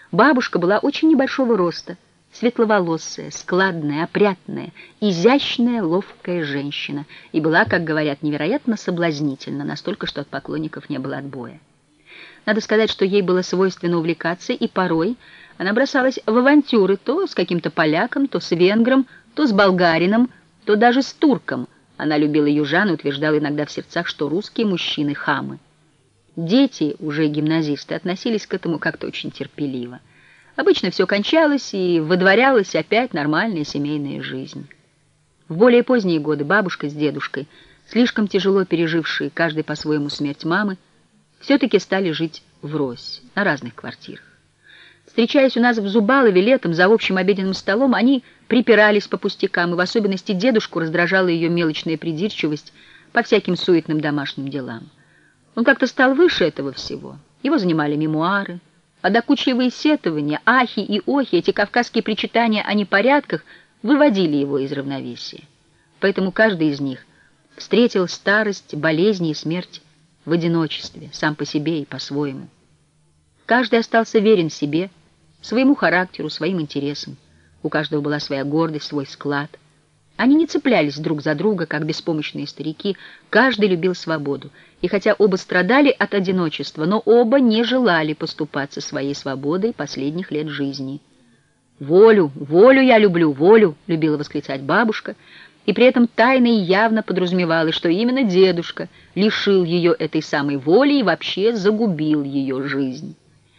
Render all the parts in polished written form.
Бабушка была очень небольшого роста, светловолосая, складная, опрятная, изящная, ловкая женщина, и была, как говорят, невероятно соблазнительна, настолько, что от поклонников не было отбоя. Надо сказать, что ей было свойственно увлекаться, и порой она бросалась в авантюры то с каким-то поляком, то с венгром, то с болгарином, то даже с турком. Она любила южан и утверждала иногда в сердцах, что русские мужчины — хамы. Дети, уже гимназисты, относились к этому как-то очень терпеливо. Обычно все кончалось, и выдворялась опять нормальная семейная жизнь. В более поздние годы бабушка с дедушкой, слишком тяжело пережившие каждый по-своему смерть мамы, все-таки стали жить врозь, на разных квартирах. Встречаясь у нас в Зубалове летом за общим обеденным столом, они припирались по пустякам, и в особенности дедушку раздражала ее мелочная придирчивость по всяким суетным домашним делам. Он как-то стал выше этого всего. Его занимали мемуары, а докучливые сетования, ахи и охи, эти кавказские причитания о непорядках выводили его из равновесия. Поэтому каждый из них встретил старость, болезни и смерть в одиночестве, сам по себе и по-своему. Каждый остался верен себе, своему характеру, своим интересам. У каждого была своя гордость, свой склад. Они не цеплялись друг за друга, как беспомощные старики, каждый любил свободу. И хотя оба страдали от одиночества, но оба не желали поступаться своей свободой последних лет жизни. «Волю, волю я люблю, волю!» — любила восклицать бабушка, и при этом тайно и явно подразумевала, что именно дедушка лишил ее этой самой воли и вообще загубил ее жизнь.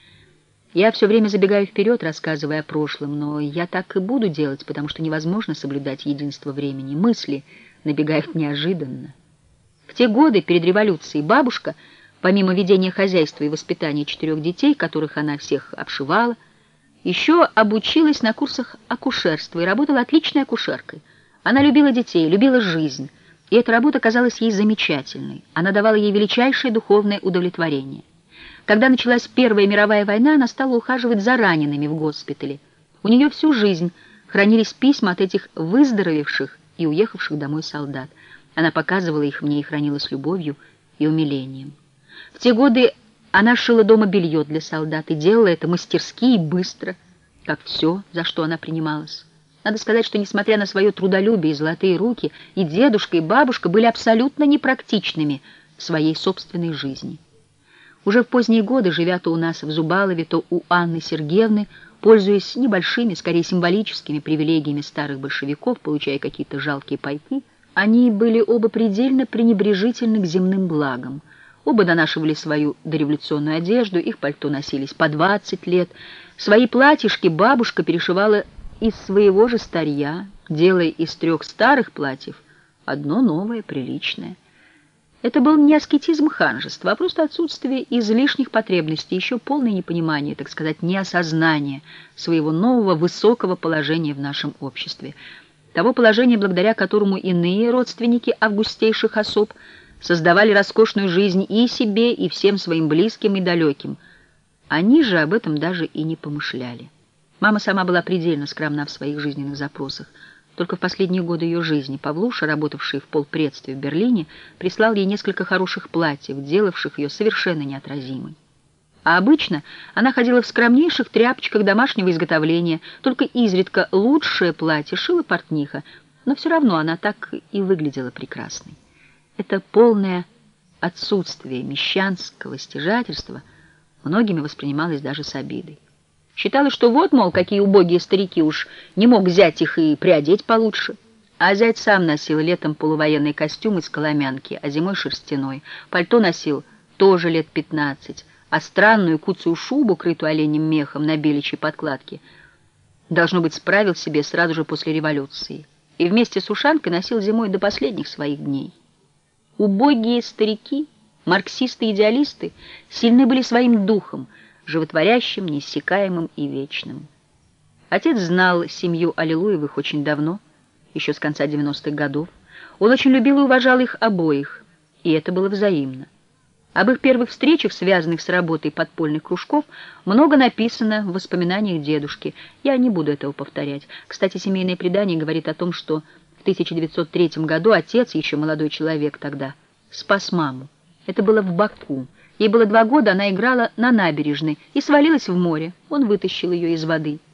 Я все время забегаю вперед, рассказывая о прошлом, но я так и буду делать, потому что невозможно соблюдать единство времени. Мысли набегают неожиданно. В те годы, перед революцией, бабушка, помимо ведения хозяйства и воспитания 4 детей, которых она всех обшивала, еще обучилась на курсах акушерства и работала отличной акушеркой. Она любила детей, любила жизнь, и эта работа казалась ей замечательной. Она давала ей величайшее духовное удовлетворение. Когда началась Первая мировая война, она стала ухаживать за ранеными в госпитале. У нее всю жизнь хранились письма от этих выздоровевших и уехавших домой солдат. Она показывала их мне и хранила с любовью и умилением. В те годы она шила дома белье для солдат и делала это мастерски и быстро, как все, за что она принималась. Надо сказать, что, несмотря на свое трудолюбие и золотые руки, и дедушка, и бабушка были абсолютно непрактичными в своей собственной жизни. Уже в поздние годы, живя то у нас в Зубалове, то у Анны Сергеевны, пользуясь небольшими, скорее символическими привилегиями старых большевиков, получая какие-то жалкие пайки, они были оба предельно пренебрежительны к земным благам. Оба донашивали свою дореволюционную одежду, их пальто носились по 20 лет. Свои платьишки бабушка перешивала из своего же старья, делая из 3 старых платьев одно новое, приличное. Это был не аскетизм ханжества, а просто отсутствие излишних потребностей, еще полное непонимание, так сказать, неосознание своего нового высокого положения в нашем обществе. Того положения, благодаря которому иные родственники августейших особ создавали роскошную жизнь и себе, и всем своим близким и далеким. Они же об этом даже и не помышляли. Мама сама была предельно скромна в своих жизненных запросах. Только в последние годы ее жизни Павлуша, работавший в полпредстве в Берлине, прислал ей несколько хороших платьев, делавших ее совершенно неотразимой. А обычно она ходила в скромнейших тряпочках домашнего изготовления, только изредка лучшее платье шила портниха, но все равно она так и выглядела прекрасной. Это полное отсутствие мещанского стяжательства многими воспринималось даже с обидой. Считалось, что вот, мол, какие убогие старики, уж не мог взять их и приодеть получше. А зять сам носил летом полувоенный костюм из коломянки, а зимой шерстяной. Пальто носил тоже лет 15, а странную куцую шубу, крытую оленем мехом на беличьей подкладке, должно быть, справил себе сразу же после революции. И вместе с ушанкой носил зимой до последних своих дней. Убогие старики, марксисты-идеалисты, сильны были своим духом, животворящим, неиссякаемым и вечным. Отец знал семью Аллилуевых очень давно, еще с конца 90-х годов. Он очень любил и уважал их обоих, и это было взаимно. Об их первых встречах, связанных с работой подпольных кружков, много написано в воспоминаниях дедушки. Я не буду этого повторять. Кстати, семейное предание говорит о том, что в 1903 году отец, еще молодой человек тогда, спас маму. Это было в Баку, Ей было 2 года, она играла на набережной и свалилась в море. Он вытащил ее из воды.